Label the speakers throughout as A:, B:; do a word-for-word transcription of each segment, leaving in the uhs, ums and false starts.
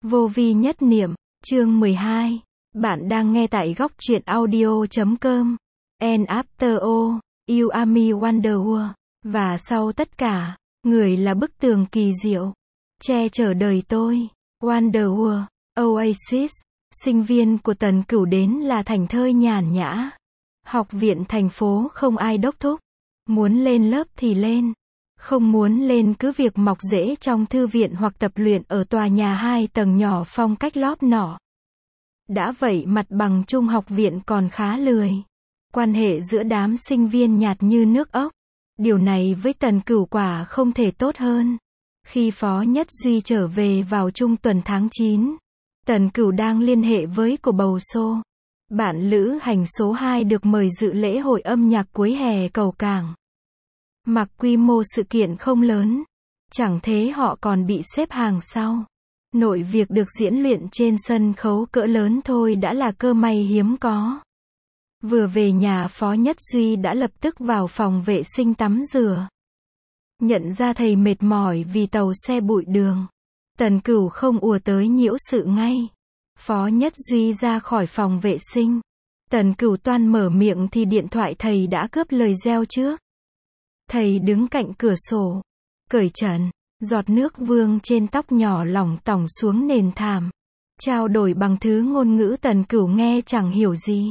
A: Vô vi nhất niệm, chương mười hai. Bạn đang nghe tại góc truyện audio chấm com. And after all, you are me wonder world. Và sau tất cả, người là bức tường kỳ diệu, che chở đời tôi. Wonder world, Oasis. Sinh viên của Tần Cửu đến là thành thơi nhàn nhã. Học viện thành phố không ai đốc thúc. Muốn lên lớp thì lên. Không muốn lên cứ việc mọc rễ trong thư viện hoặc tập luyện ở tòa nhà hai tầng nhỏ phong cách lóp nỏ. Đã vậy mặt bằng chung học viện còn khá lười. Quan hệ giữa đám sinh viên nhạt như nước ốc. Điều này với Tần Cửu quả không thể tốt hơn. Khi Phó Nhất Duy trở về vào trung tuần tháng chín, Tần Cửu đang liên hệ với cô bầu Xô. Bạn lữ hành số hai được mời dự lễ hội âm nhạc cuối hè cầu Cảng. Mặc quy mô sự kiện không lớn, chẳng thế họ còn bị xếp hàng sau. Nội việc được diễn luyện trên sân khấu cỡ lớn thôi đã là cơ may hiếm có. Vừa về nhà Phó Nhất Duy đã lập tức vào phòng vệ sinh tắm rửa. Nhận ra thầy mệt mỏi vì tàu xe bụi đường, Tần Cửu không ùa tới nhiễu sự ngay. Phó Nhất Duy ra khỏi phòng vệ sinh. Tần Cửu toan mở miệng thì điện thoại thầy đã cướp lời reo trước. Thầy đứng cạnh cửa sổ, cởi trần, giọt nước vương trên tóc nhỏ lỏng tỏng xuống nền thảm. Trao đổi bằng thứ ngôn ngữ Tần Cửu nghe chẳng hiểu gì.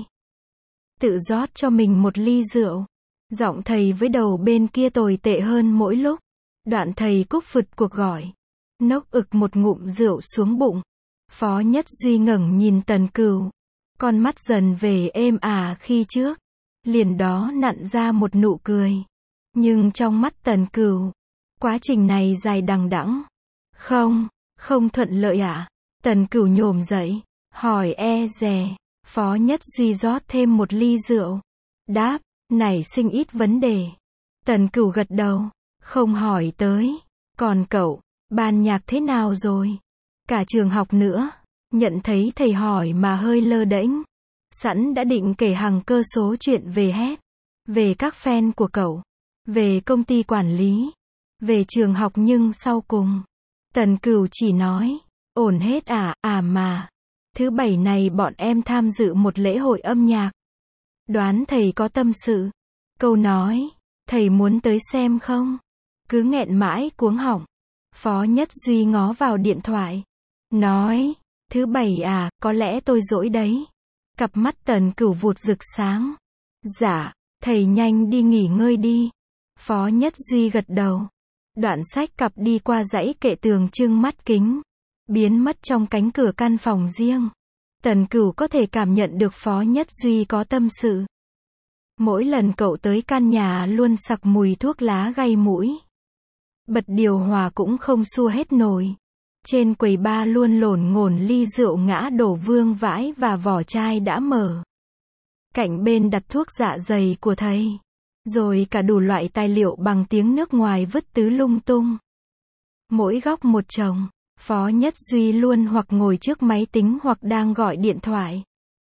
A: Tự rót cho mình một ly rượu. Giọng thầy với đầu bên kia tồi tệ hơn mỗi lúc. Đoạn thầy cúp phụt cuộc gọi. Nốc ực một ngụm rượu xuống bụng. Phó Nhất Duy ngẩng nhìn Tần Cửu. Con mắt dần về êm ả khi trước. Liền đó nặn ra một nụ cười. Nhưng trong mắt Tần Cửu, quá trình này dài đằng đẵng. Không, không thuận lợi ạ. À? Tần Cửu nhổm dậy, hỏi e dè. Phó Nhất Duy rót thêm một ly rượu. Đáp, nảy sinh ít vấn đề. Tần Cửu gật đầu, không hỏi tới. Còn cậu, ban nhạc thế nào rồi? Cả trường học nữa. Nhận thấy thầy hỏi mà hơi lơ đễnh. Sẵn đã định kể hàng cơ số chuyện về hết. Về các fan của cậu. Về công ty quản lý. Về trường học nhưng sau cùng. Tần Cửu chỉ nói. Ổn hết à, à mà. Thứ bảy này bọn em tham dự một lễ hội âm nhạc. Đoán thầy có tâm sự. Câu nói. Thầy muốn tới xem không? Cứ nghẹn mãi cuống họng. Phó Nhất Duy ngó vào điện thoại. Nói. Thứ bảy à, có lẽ tôi dỗi đấy. Cặp mắt Tần Cửu vụt rực sáng. Dạ, thầy nhanh đi nghỉ ngơi đi. Phó Nhất Duy gật đầu. Đoạn xách cặp đi qua dãy kệ tường trưng mắt kính. Biến mất trong cánh cửa căn phòng riêng. Tần Cửu có thể cảm nhận được Phó Nhất Duy có tâm sự. Mỗi lần cậu tới căn nhà luôn sặc mùi thuốc lá gây mũi. Bật điều hòa cũng không xua hết nổi. Trên quầy bar luôn lổn ngổn ly rượu ngã đổ vương vãi và vỏ chai đã mở. Cạnh bên đặt thuốc dạ dày của thầy. Rồi cả đủ loại tài liệu bằng tiếng nước ngoài vứt tứ lung tung. Mỗi góc một chồng. Phó Nhất Duy luôn hoặc ngồi trước máy tính hoặc đang gọi điện thoại.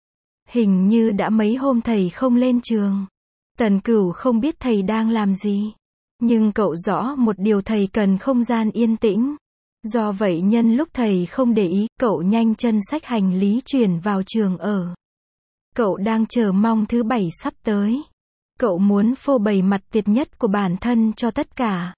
A: Hình như đã mấy hôm thầy không lên trường. Tần Cửu không biết thầy đang làm gì. Nhưng cậu rõ một điều, thầy cần không gian yên tĩnh. Do vậy nhân lúc thầy không để ý, cậu nhanh chân xách hành lý chuyển vào trường ở. Cậu đang chờ mong thứ bảy sắp tới. Cậu muốn phô bày mặt tuyệt nhất của bản thân cho tất cả.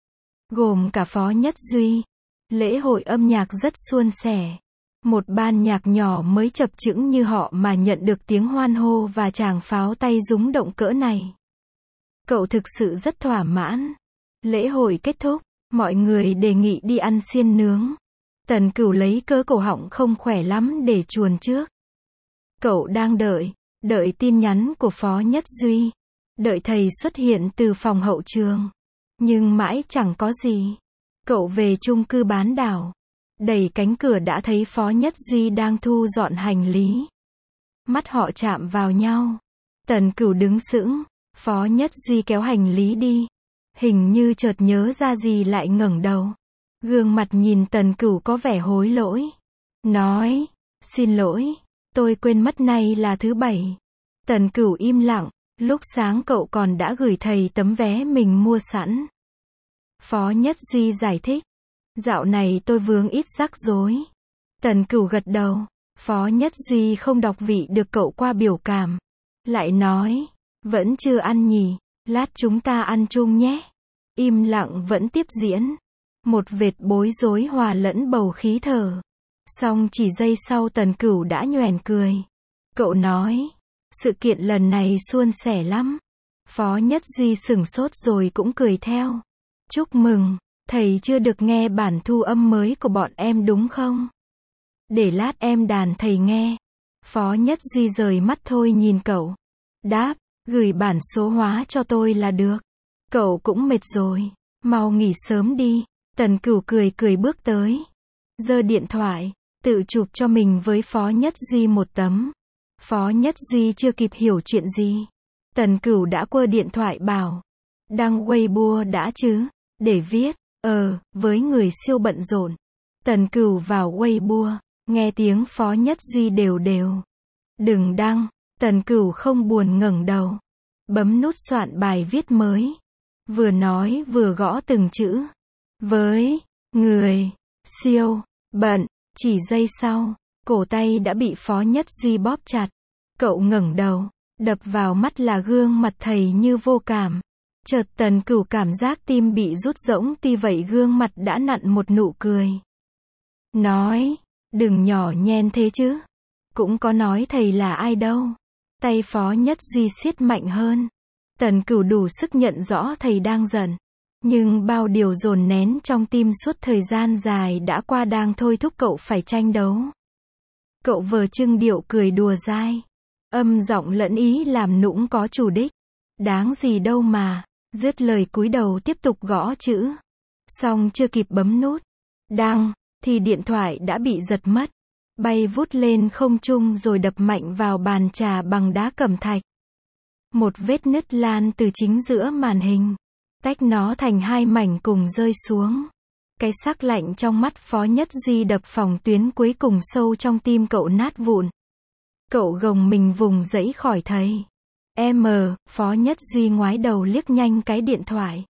A: Gồm cả Phó Nhất Duy. Lễ hội âm nhạc rất suôn sẻ. Một ban nhạc nhỏ mới chập chững như họ mà nhận được tiếng hoan hô và tràng pháo tay rúng động cỡ này. Cậu thực sự rất thỏa mãn. Lễ hội kết thúc, mọi người đề nghị đi ăn xiên nướng. Tần Cửu lấy cớ cổ họng không khỏe lắm để chuồn trước. Cậu đang đợi, đợi tin nhắn của Phó Nhất Duy. Đợi thầy xuất hiện từ phòng hậu trường. Nhưng mãi chẳng có gì. Cậu về chung cư bán đảo. Đẩy cánh cửa đã thấy Phó Nhất Duy đang thu dọn hành lý. Mắt họ chạm vào nhau. Tần Cửu đứng sững. Phó Nhất Duy kéo hành lý đi. Hình như chợt nhớ ra gì lại ngẩng đầu. Gương mặt nhìn Tần Cửu có vẻ hối lỗi. Nói. Xin lỗi. Tôi quên mất nay là thứ bảy. Tần Cửu im lặng. Lúc sáng cậu còn đã gửi thầy tấm vé mình mua sẵn. Phó Nhất Duy giải thích. Dạo này tôi vướng ít rắc rối. Tần Cửu gật đầu. Phó Nhất Duy không đọc vị được cậu qua biểu cảm. Lại nói, vẫn chưa ăn nhỉ, lát chúng ta ăn chung nhé. Im lặng vẫn tiếp diễn. Một vệt bối rối hòa lẫn bầu khí thở. Xong chỉ giây sau Tần Cửu đã nhoẻn cười. Cậu nói, sự kiện lần này suôn sẻ lắm. Phó Nhất Duy sửng sốt rồi cũng cười theo. Chúc mừng, thầy chưa được nghe bản thu âm mới của bọn em đúng không? Để lát em đàn thầy nghe. Phó Nhất Duy rời mắt thôi nhìn cậu. Đáp, gửi bản số hóa cho tôi là được. Cậu cũng mệt rồi, mau nghỉ sớm đi. Tần Cửu cười cười bước tới. Giơ điện thoại, tự chụp cho mình với Phó Nhất Duy một tấm. Phó Nhất Duy chưa kịp hiểu chuyện gì. Tần Cửu đã quơ điện thoại bảo. Đăng Weibo đã chứ, để viết, ờ, với người siêu bận rộn. Tần Cửu vào Weibo, nghe tiếng Phó Nhất Duy đều đều. Đừng đăng, Tần Cửu không buồn ngẩng đầu. Bấm nút soạn bài viết mới. Vừa nói vừa gõ từng chữ. Với, người, siêu, bận, chỉ giây sau, cổ tay đã bị Phó Nhất Duy bóp chặt. Cậu ngẩng đầu, đập vào mắt là gương mặt thầy như vô cảm. Chợt Tần Cửu cảm giác tim bị rút rỗng, tuy vậy gương mặt đã nặn một nụ cười. Nói, đừng nhỏ nhen thế chứ. Cũng có nói thầy là ai đâu. Tay Phó Nhất Duy siết mạnh hơn. Tần Cửu đủ sức nhận rõ thầy đang giận. Nhưng bao điều dồn nén trong tim suốt thời gian dài đã qua đang thôi thúc cậu phải tranh đấu. Cậu vờ trưng điệu cười đùa dai. Âm giọng lẫn ý làm nũng có chủ đích. Đáng gì đâu mà. Dứt lời cúi đầu tiếp tục gõ chữ. Xong chưa kịp bấm nút đăng, thì điện thoại đã bị giật mất. Bay vút lên không trung rồi đập mạnh vào bàn trà bằng đá cẩm thạch. Một vết nứt lan từ chính giữa màn hình. Tách nó thành hai mảnh cùng rơi xuống. Cái sắc lạnh trong mắt Phó Nhất Duy đập phòng tuyến cuối cùng sâu trong tim cậu nát vụn. Cậu gồng mình vùng dẫy khỏi thầy. Em, Phó Nhất Duy ngoái đầu liếc nhanh cái điện thoại.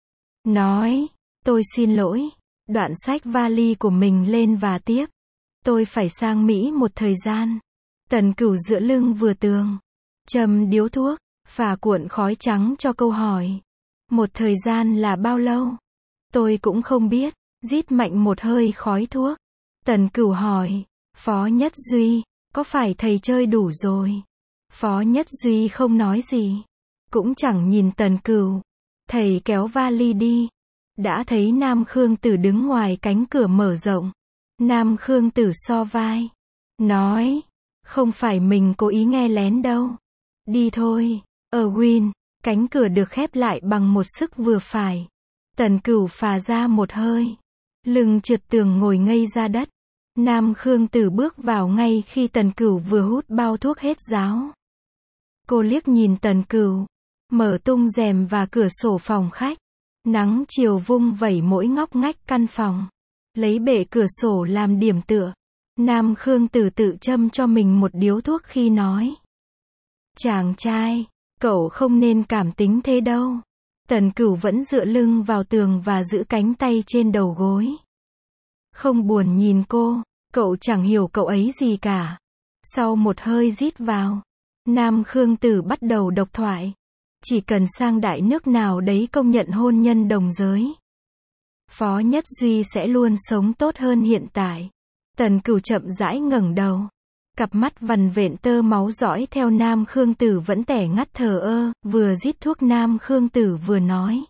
A: Nói, tôi xin lỗi. Đoạn xách vali của mình lên và tiếp. Tôi phải sang Mỹ một thời gian. Tần Cửu dựa lưng vừa tường. Châm điếu thuốc, phả cuộn khói trắng cho câu hỏi. Một thời gian là bao lâu? Tôi cũng không biết. Rít mạnh một hơi khói thuốc. Tần Cửu hỏi. Phó Nhất Duy, có phải thầy chơi đủ rồi? Phó Nhất Duy không nói gì. Cũng chẳng nhìn Tần Cửu. Thầy kéo vali đi. Đã thấy Nam Khương Tử đứng ngoài cánh cửa mở rộng. Nam Khương Tử so vai. Nói. Không phải mình cố ý nghe lén đâu. Đi thôi. Erwin. Cánh cửa được khép lại bằng một sức vừa phải. Tần Cửu phà ra một hơi. Lưng trượt tường ngồi ngây ra đất. Nam Khương Tử bước vào ngay khi Tần Cửu vừa hút bao thuốc hết ráo. Cô liếc nhìn Tần Cửu. Mở tung rèm và cửa sổ phòng khách. Nắng chiều vung vẩy mỗi ngóc ngách căn phòng. Lấy bệ cửa sổ làm điểm tựa. Nam Khương Tử tự châm cho mình một điếu thuốc khi nói. Chàng trai, cậu không nên cảm tính thế đâu. Tần Cửu vẫn dựa lưng vào tường và giữ cánh tay trên đầu gối. Không buồn nhìn cô, cậu chẳng hiểu cậu ấy gì cả. Sau một hơi rít vào, Nam Khương Tử bắt đầu độc thoại. Chỉ cần sang đại nước nào đấy công nhận hôn nhân đồng giới, Phó Nhất Duy sẽ luôn sống tốt hơn hiện tại. Tần Cửu chậm rãi ngẩng đầu. Cặp mắt vằn vện tơ máu dõi theo Nam Khương Tử vẫn tẻ ngắt thờ ơ, vừa rít thuốc Nam Khương Tử vừa nói.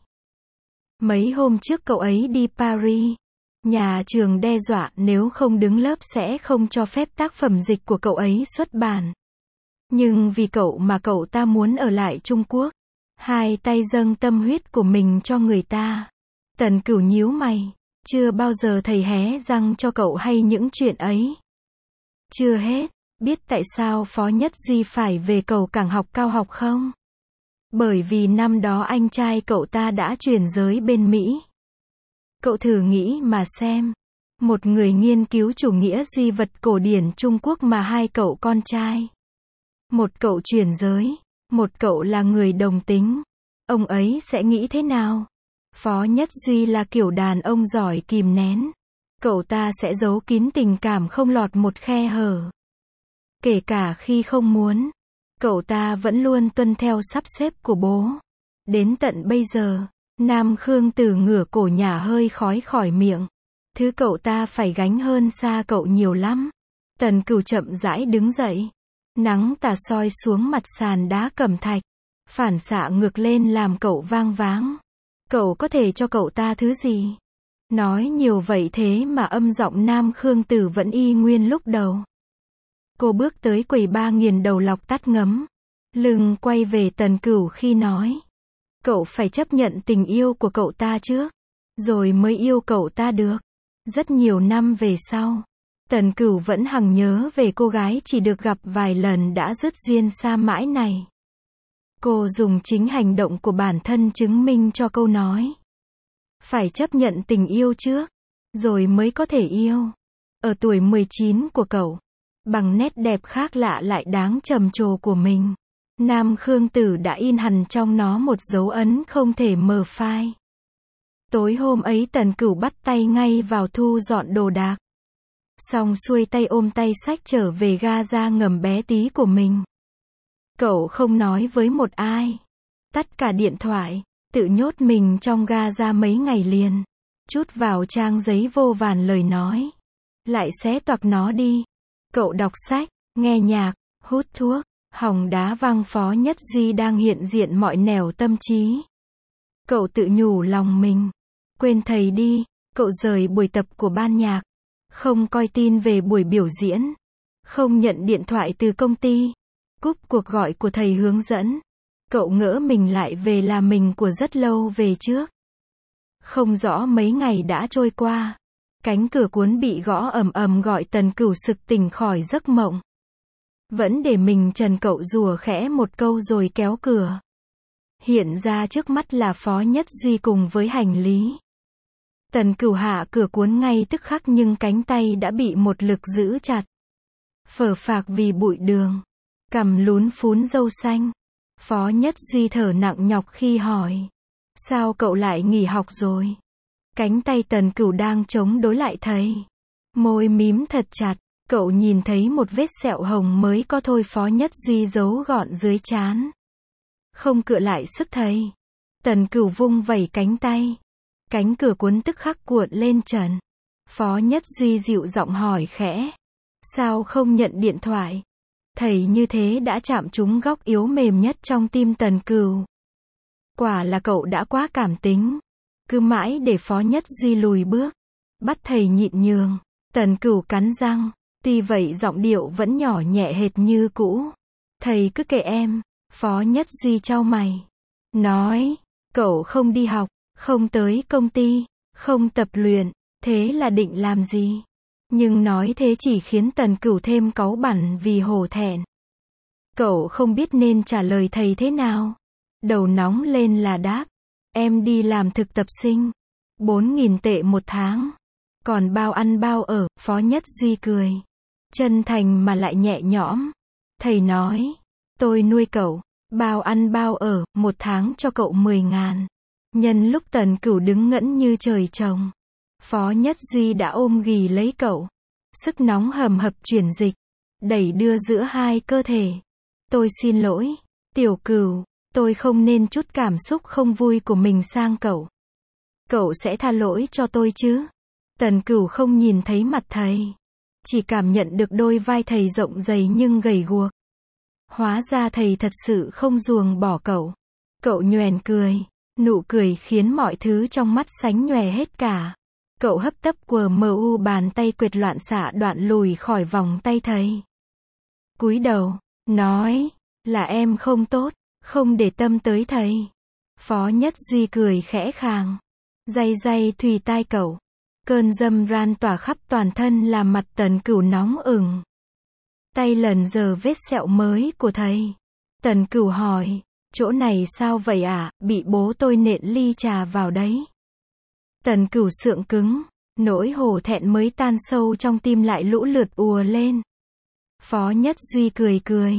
A: Mấy hôm trước cậu ấy đi Paris. Nhà trường đe dọa nếu không đứng lớp sẽ không cho phép tác phẩm dịch của cậu ấy xuất bản. Nhưng vì cậu mà cậu ta muốn ở lại Trung Quốc. Hai tay dâng tâm huyết của mình cho người ta. Tần Cửu nhíu mày. Chưa bao giờ thầy hé răng cho cậu hay những chuyện ấy. Chưa hết, biết tại sao Phó Nhất Duy phải về cầu cảng học cao học không? Bởi vì năm đó anh trai cậu ta đã chuyển giới bên Mỹ. Cậu thử nghĩ mà xem. Một người nghiên cứu chủ nghĩa duy vật cổ điển Trung Quốc mà hai cậu con trai. Một cậu chuyển giới, một cậu là người đồng tính. Ông ấy sẽ nghĩ thế nào? Phó Nhất Duy là kiểu đàn ông giỏi kìm nén. Cậu ta sẽ giấu kín tình cảm không lọt một khe hở. Kể cả khi không muốn, cậu ta vẫn luôn tuân theo sắp xếp của bố. Đến tận bây giờ, Nam Khương Tử ngửa cổ nhả hơi khói khỏi miệng. Thứ cậu ta phải gánh hơn xa cậu nhiều lắm. Tần Cửu chậm rãi đứng dậy. Nắng tà soi xuống mặt sàn đá cẩm thạch, phản xạ ngược lên làm cậu vang váng. Cậu có thể cho cậu ta thứ gì? Nói nhiều vậy thế mà âm giọng Nam Khương Tử vẫn y nguyên lúc đầu. Cô bước tới quầy ba nghiền đầu lọc tắt ngấm. Lưng quay về Tần Cửu khi nói. Cậu phải chấp nhận tình yêu của cậu ta trước, rồi mới yêu cậu ta được. Rất nhiều năm về sau, Tần Cửu vẫn hằng nhớ về cô gái chỉ được gặp vài lần đã dứt duyên xa mãi này. Cô dùng chính hành động của bản thân chứng minh cho câu nói. Phải chấp nhận tình yêu trước, rồi mới có thể yêu. Ở tuổi mười chín của cậu, bằng nét đẹp khác lạ lại đáng trầm trồ của mình, Nam Khương Tử đã in hằn trong nó một dấu ấn không thể mờ phai. Tối hôm ấy Tần Cửu bắt tay ngay vào thu dọn đồ đạc. Xong xuôi tay ôm tay xách trở về ga ra ngầm bé tí của mình. Cậu không nói với một ai. Tắt cả điện thoại, tự nhốt mình trong ga ra mấy ngày liền. Chút vào trang giấy vô vàn lời nói. Lại xé toạc nó đi. Cậu đọc sách, nghe nhạc, hút thuốc, hòng đá văng Phó Nhất Duy đang hiện diện mọi nẻo tâm trí. Cậu tự nhủ lòng mình. Quên thầy đi, cậu rời buổi tập của ban nhạc. Không coi tin về buổi biểu diễn. Không nhận điện thoại từ công ty. Cúp cuộc gọi của thầy hướng dẫn. Cậu ngỡ mình lại về là mình của rất lâu về trước. Không rõ mấy ngày đã trôi qua. Cánh cửa cuốn bị gõ ầm ầm gọi Tần Cửu sực tỉnh khỏi giấc mộng. Vẫn để mình trần cậu rủa khẽ một câu rồi kéo cửa. Hiện ra trước mắt là Phó Nhất Duy cùng với hành lý. Tần Cửu hạ cửa cuốn ngay tức khắc nhưng cánh tay đã bị một lực giữ chặt. Phờ phạc vì bụi đường. Cằm lún phún râu xanh. Phó Nhất Duy thở nặng nhọc khi hỏi. Sao cậu lại nghỉ học rồi? Cánh tay Tần Cửu đang chống đối lại thầy. Môi mím thật chặt. Cậu nhìn thấy một vết sẹo hồng mới có thôi. Phó Nhất Duy giấu gọn dưới trán. Không cựa lại sức thầy. Tần Cửu vung vẩy cánh tay. Cánh cửa cuốn tức khắc cuộn lên trần. Phó Nhất Duy dịu giọng hỏi khẽ. Sao không nhận điện thoại? Thầy như thế đã chạm trúng góc yếu mềm nhất trong tim Tần Cửu. Quả là cậu đã quá cảm tính. Cứ mãi để Phó Nhất Duy lùi bước. Bắt thầy nhịn nhường. Tần Cửu cắn răng. Tuy vậy giọng điệu vẫn nhỏ nhẹ hệt như cũ. Thầy cứ kệ em. Phó Nhất Duy chau mày. Nói. Cậu không đi học. Không tới công ty. Không tập luyện. Thế là định làm gì? Nhưng nói thế chỉ khiến Tần Cửu thêm cáu bẳn vì hổ thẹn. Cậu không biết nên trả lời thầy thế nào. Đầu nóng lên là đáp. Em đi làm thực tập sinh. Bốn nghìn tệ một tháng. Còn bao ăn bao ở. Phó Nhất Duy cười. Chân thành mà lại nhẹ nhõm. Thầy nói. Tôi nuôi cậu. Bao ăn bao ở. Một tháng cho cậu mười ngàn. Nhân lúc Tần Cửu đứng ngẫn như trời trồng. Phó Nhất Duy đã ôm ghì lấy cậu. Sức nóng hầm hập chuyển dịch. Đẩy đưa giữa hai cơ thể. Tôi xin lỗi. Tiểu Cửu. Tôi không nên chút cảm xúc không vui của mình sang cậu. Cậu sẽ tha lỗi cho tôi chứ? Tần Cửu không nhìn thấy mặt thầy. Chỉ cảm nhận được đôi vai thầy rộng dày nhưng gầy guộc. Hóa ra thầy thật sự không ruồng bỏ cậu. Cậu nhoẻn cười. Nụ cười khiến mọi thứ trong mắt sánh nhòe hết cả. Cậu hấp tấp quờ mờ u bàn tay quệt loạn xạ đoạn lùi khỏi vòng tay thầy. Cúi đầu. Nói. Là em không tốt. Không để tâm tới thầy. Phó Nhất Duy cười khẽ khàng. Day day thùy tai cậu. Cơn dâm ran tỏa khắp toàn thân làm mặt Tần Cửu nóng ửng. Tay lần giờ vết sẹo mới của thầy. Tần Cửu hỏi. Chỗ này sao vậy ạ? À? Bị bố tôi nện ly trà vào đấy. Tần Cửu sượng cứng. Nỗi hổ thẹn mới tan sâu trong tim lại lũ lượt ùa lên. Phó Nhất Duy cười cười.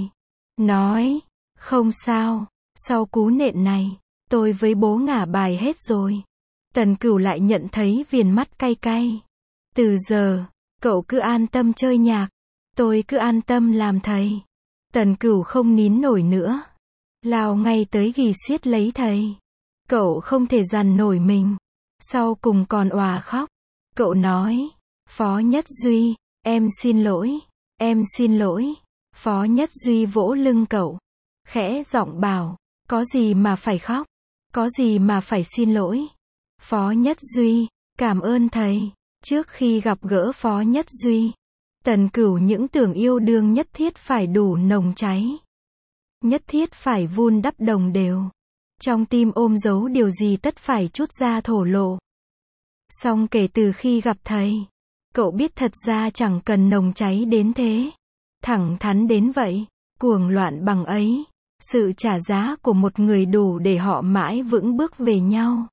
A: Nói. Không sao. Sau cú nện này. Tôi với bố ngả bài hết rồi. Tần Cửu lại nhận thấy viền mắt cay cay. Từ giờ, cậu cứ an tâm chơi nhạc, tôi cứ an tâm làm thầy. Tần Cửu không nín nổi nữa, lao ngay tới ghì siết lấy thầy. Cậu không thể dằn nổi mình, sau cùng còn òa khóc. Cậu nói, Phó Nhất Duy, em xin lỗi, em xin lỗi. Phó Nhất Duy vỗ lưng cậu, khẽ giọng bảo, có gì mà phải khóc, có gì mà phải xin lỗi. Phó Nhất Duy, cảm ơn thầy. Trước khi gặp gỡ Phó Nhất Duy, Tần Cửu những tưởng yêu đương nhất thiết phải đủ nồng cháy, nhất thiết phải vun đắp đồng đều, trong tim ôm giấu điều gì tất phải trút ra thổ lộ. Song kể từ khi gặp thầy, cậu biết thật ra chẳng cần nồng cháy đến thế, thẳng thắn đến vậy, cuồng loạn bằng ấy. Sự trả giá của một người đủ để họ mãi vững bước về nhau,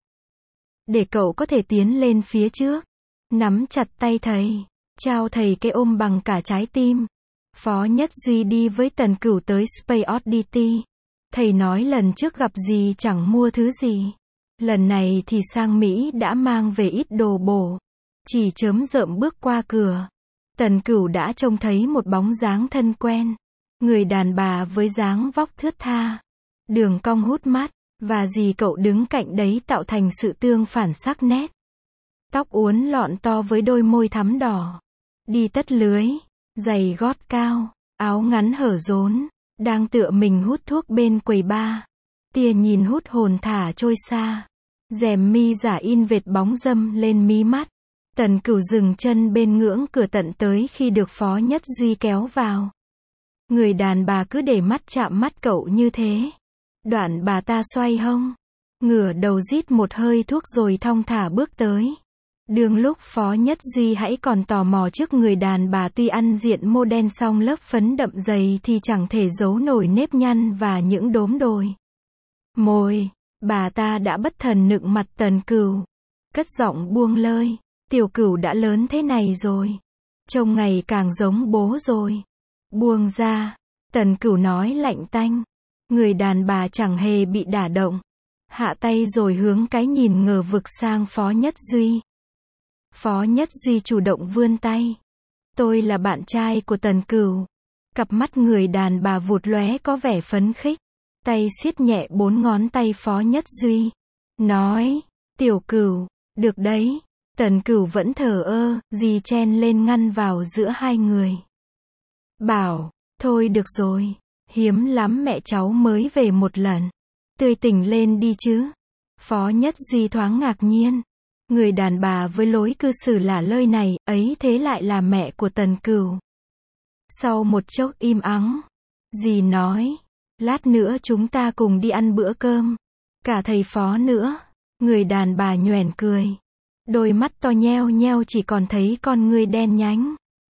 A: để cậu có thể tiến lên phía trước, nắm chặt tay thầy, trao thầy cái ôm bằng cả trái tim. Phó Nhất Duy đi với Tần Cửu tới Space Oddity. Thầy nói lần trước gặp gì chẳng mua thứ gì, lần này thì sang Mỹ đã mang về ít đồ bổ. Chỉ chớm rợm bước qua cửa, Tần Cửu đã trông thấy một bóng dáng thân quen, người đàn bà với dáng vóc thướt tha, đường cong hút mắt, và dì cậu đứng cạnh đấy tạo thành sự tương phản sắc nét. Tóc uốn lọn to với đôi môi thắm đỏ, đi tất lưới, giày gót cao, áo ngắn hở rốn, đang tựa mình hút thuốc bên quầy bar. Tia nhìn hút hồn thả trôi xa, rèm mi giả in vệt bóng dâm lên mí mắt. Tần Cửu dừng chân bên ngưỡng cửa tận tới khi được Phó Nhất Duy kéo vào. Người đàn bà cứ để mắt chạm mắt cậu như thế. Đoạn bà ta xoay hông, ngửa đầu rít một hơi thuốc rồi thong thả bước tới. Đương lúc Phó Nhất Duy hãy còn tò mò trước người đàn bà tuy ăn diện mô đen song lớp phấn đậm dày thì chẳng thể giấu nổi nếp nhăn và những đốm đồi môi, bà ta đã bất thần nựng mặt Tần Cửu, cất giọng buông lơi, Tiểu Cửu đã lớn thế này rồi, trông ngày càng giống bố rồi. Buông ra, Tần Cửu nói lạnh tanh. Người đàn bà chẳng hề bị đả động, hạ tay rồi hướng cái nhìn ngờ vực sang Phó Nhất Duy. Phó Nhất Duy chủ động vươn tay. Tôi là bạn trai của Tần Cửu. Cặp mắt người đàn bà vụt lóe có vẻ phấn khích, tay siết nhẹ bốn ngón tay Phó Nhất Duy, nói, Tiểu Cửu, được đấy. Tần Cửu vẫn thờ ơ, dì chen lên ngăn vào giữa hai người. Bảo, thôi được rồi, hiếm lắm mẹ cháu mới về một lần. Tươi tỉnh lên đi chứ. Phó Nhất Duy thoáng ngạc nhiên. Người đàn bà với lối cư xử lả lơi này, ấy thế lại là mẹ của Tần Cửu. Sau một chốc im ắng, dì nói, lát nữa chúng ta cùng đi ăn bữa cơm. Cả thầy Phó nữa. Người đàn bà nhoẻn cười. Đôi mắt to nheo nheo chỉ còn thấy con ngươi đen nhánh.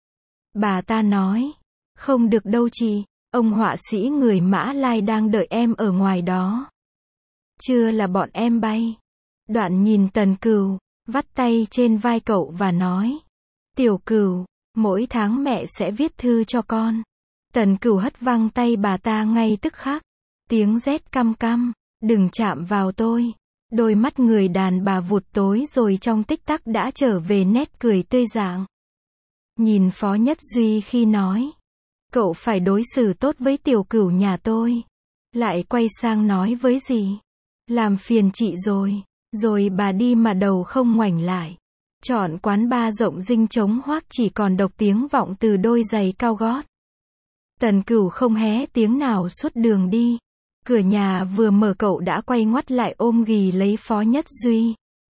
A: Bà ta nói, không được đâu chị, ông họa sĩ người Mã Lai đang đợi em ở ngoài đó. Chưa là bọn em bay. Đoạn nhìn Tần Cửu, vắt tay trên vai cậu và nói, Tiểu Cửu, mỗi tháng mẹ sẽ viết thư cho con. Tần Cửu hất văng tay bà ta ngay tức khắc. Tiếng rét căm căm, đừng chạm vào tôi. Đôi mắt người đàn bà vụt tối rồi trong tích tắc đã trở về nét cười tươi rạng. Nhìn Phó Nhất Duy khi nói, cậu phải đối xử tốt với Tiểu Cửu nhà tôi. Lại quay sang nói với dì, làm phiền chị rồi. Rồi bà đi mà đầu không ngoảnh lại. Chọn quán bar rộng rinh trống hoác chỉ còn độc tiếng vọng từ đôi giày cao gót. Tần Cửu không hé tiếng nào suốt đường đi. Cửa nhà vừa mở cậu đã quay ngoắt lại ôm ghì lấy Phó Nhất Duy.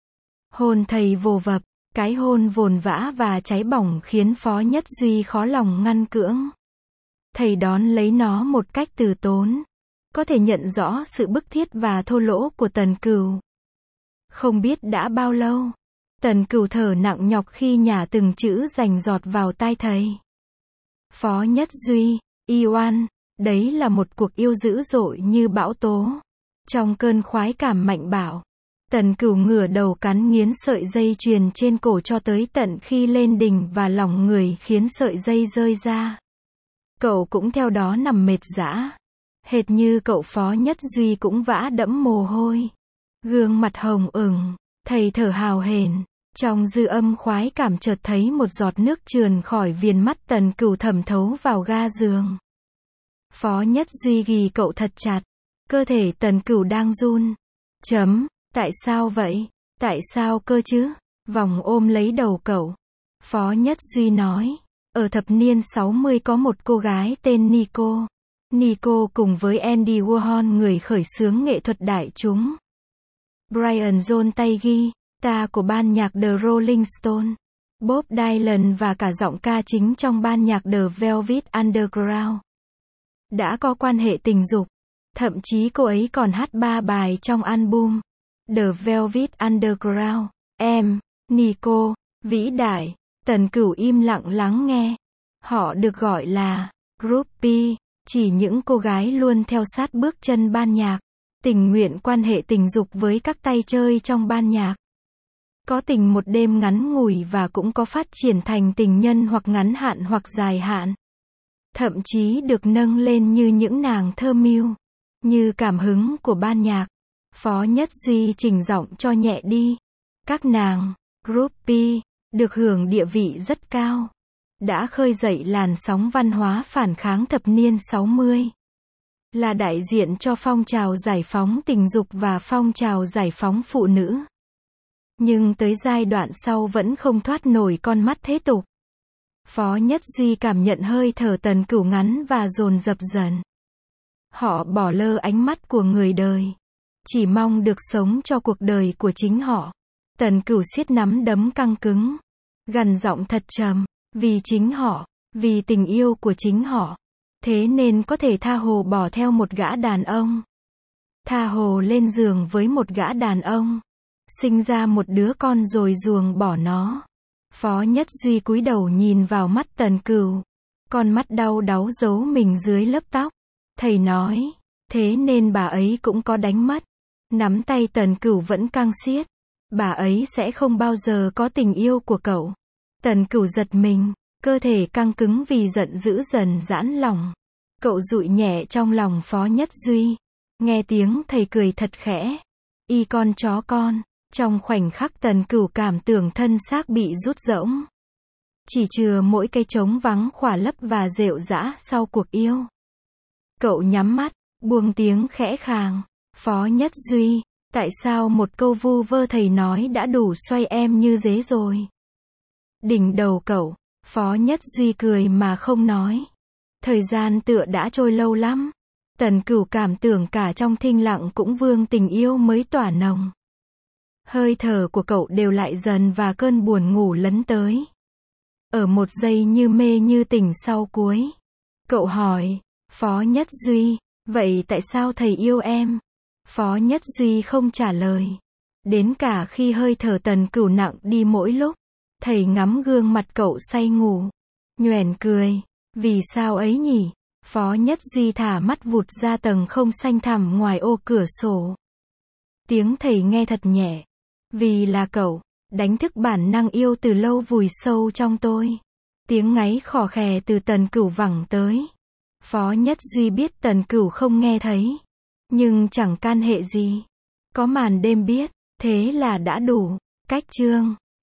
A: Hôn thầy vồ vập, cái hôn vồn vã và cháy bỏng khiến Phó Nhất Duy khó lòng ngăn cưỡng. Thầy đón lấy nó một cách từ tốn, có thể nhận rõ sự bức thiết và thô lỗ của Tần Cửu. Không biết đã bao lâu, Tần Cửu thở nặng nhọc khi nhả từng chữ rành rọt vào tai thầy. Phó Nhất Duy, yêu anh, đấy là một cuộc yêu dữ dội như bão tố. Trong cơn khoái cảm mạnh bạo, Tần Cửu ngửa đầu cắn nghiến sợi dây chuyền trên cổ cho tới tận khi lên đỉnh và lỏng người khiến sợi dây rơi ra. Cậu cũng theo đó nằm mệt rã. Hệt như cậu Phó Nhất Duy cũng vã đẫm mồ hôi. Gương mặt hồng ửng, thầy thở hào hển. Trong dư âm khoái cảm chợt thấy một giọt nước trườn khỏi viền mắt Tần Cửu thẩm thấu vào ga giường. Phó Nhất Duy ghì cậu thật chặt. Cơ thể Tần Cửu đang run. Chấm, tại sao vậy? Tại sao cơ chứ? Vòng ôm lấy đầu cậu. Phó Nhất Duy nói. Ở thập niên sáu mươi có một cô gái tên Nico. Nico cùng với Andy Warhol, người khởi xướng nghệ thuật đại chúng. Brian John tay guitar của ban nhạc The Rolling Stones. Bob Dylan và cả giọng ca chính trong ban nhạc The Velvet Underground. Đã có quan hệ tình dục. Thậm chí cô ấy còn hát ba bài trong album The Velvet Underground. Em, Nico, vĩ đại. Tần Cửu im lặng lắng nghe. Họ được gọi là groupie, chỉ những cô gái luôn theo sát bước chân ban nhạc, tình nguyện quan hệ tình dục với các tay chơi trong ban nhạc. Có tình một đêm ngắn ngủi và cũng có phát triển thành tình nhân hoặc ngắn hạn hoặc dài hạn. Thậm chí được nâng lên như những nàng thơ mưu, như cảm hứng của ban nhạc. Phó Nhất Duy chỉnh giọng cho nhẹ đi. Các nàng, groupie, được hưởng địa vị rất cao. Đã khơi dậy làn sóng văn hóa phản kháng thập niên sáu mươi. Là đại diện cho phong trào giải phóng tình dục và phong trào giải phóng phụ nữ. Nhưng tới giai đoạn sau vẫn không thoát nổi con mắt thế tục. Phó Nhất Duy cảm nhận hơi thở Tần Cửu ngắn và dồn dập dần. Họ bỏ lơ ánh mắt của người đời. Chỉ mong được sống cho cuộc đời của chính họ. Tần Cửu siết nắm đấm căng cứng. Gằn giọng thật trầm. Vì chính họ. Vì tình yêu của chính họ. Thế nên có thể tha hồ bỏ theo một gã đàn ông. Tha hồ lên giường với một gã đàn ông. Sinh ra một đứa con rồi ruồng bỏ nó. Phó Nhất Duy cúi đầu nhìn vào mắt Tần Cửu. Con mắt đau đáu giấu mình dưới lớp tóc. Thầy nói. Thế nên bà ấy cũng có đánh mất. Nắm tay Tần Cửu vẫn căng siết. Bà ấy sẽ không bao giờ có tình yêu của cậu. Tần Cửu giật mình. Cơ thể căng cứng vì giận dữ dần giãn lòng. Cậu dụi nhẹ trong lòng Phó Nhất Duy. Nghe tiếng thầy cười thật khẽ. Y con chó con. Trong khoảnh khắc Tần Cửu cảm tưởng thân xác bị rút rỗng. Chỉ chừa mỗi cây trống vắng khỏa lấp và rệu rã sau cuộc yêu. Cậu nhắm mắt, buông tiếng khẽ khàng. Phó Nhất Duy, tại sao một câu vu vơ thầy nói đã đủ xoay em như dế rồi? Đỉnh đầu cậu, Phó Nhất Duy cười mà không nói. Thời gian tựa đã trôi lâu lắm. Tần Cửu cảm tưởng cả trong thinh lặng cũng vương tình yêu mới tỏa nồng. Hơi thở của cậu đều lại dần và cơn buồn ngủ lấn tới. Ở một giây như mê như tỉnh sau cuối. Cậu hỏi, Phó Nhất Duy, vậy tại sao thầy yêu em? Phó Nhất Duy không trả lời. Đến cả khi hơi thở Tần Cửu nặng đi mỗi lúc. Thầy ngắm gương mặt cậu say ngủ. Nhoẻn cười. Vì sao ấy nhỉ? Phó Nhất Duy thả mắt vụt ra tầng không xanh thẳm ngoài ô cửa sổ. Tiếng thầy nghe thật nhẹ. Vì là cậu, đánh thức bản năng yêu từ lâu vùi sâu trong tôi. Tiếng ngáy khò khè từ Tần Cửu vẳng tới. Phó Nhất Duy biết Tần Cửu không nghe thấy. Nhưng chẳng can hệ gì. Có màn đêm biết, thế là đã đủ. Cách chương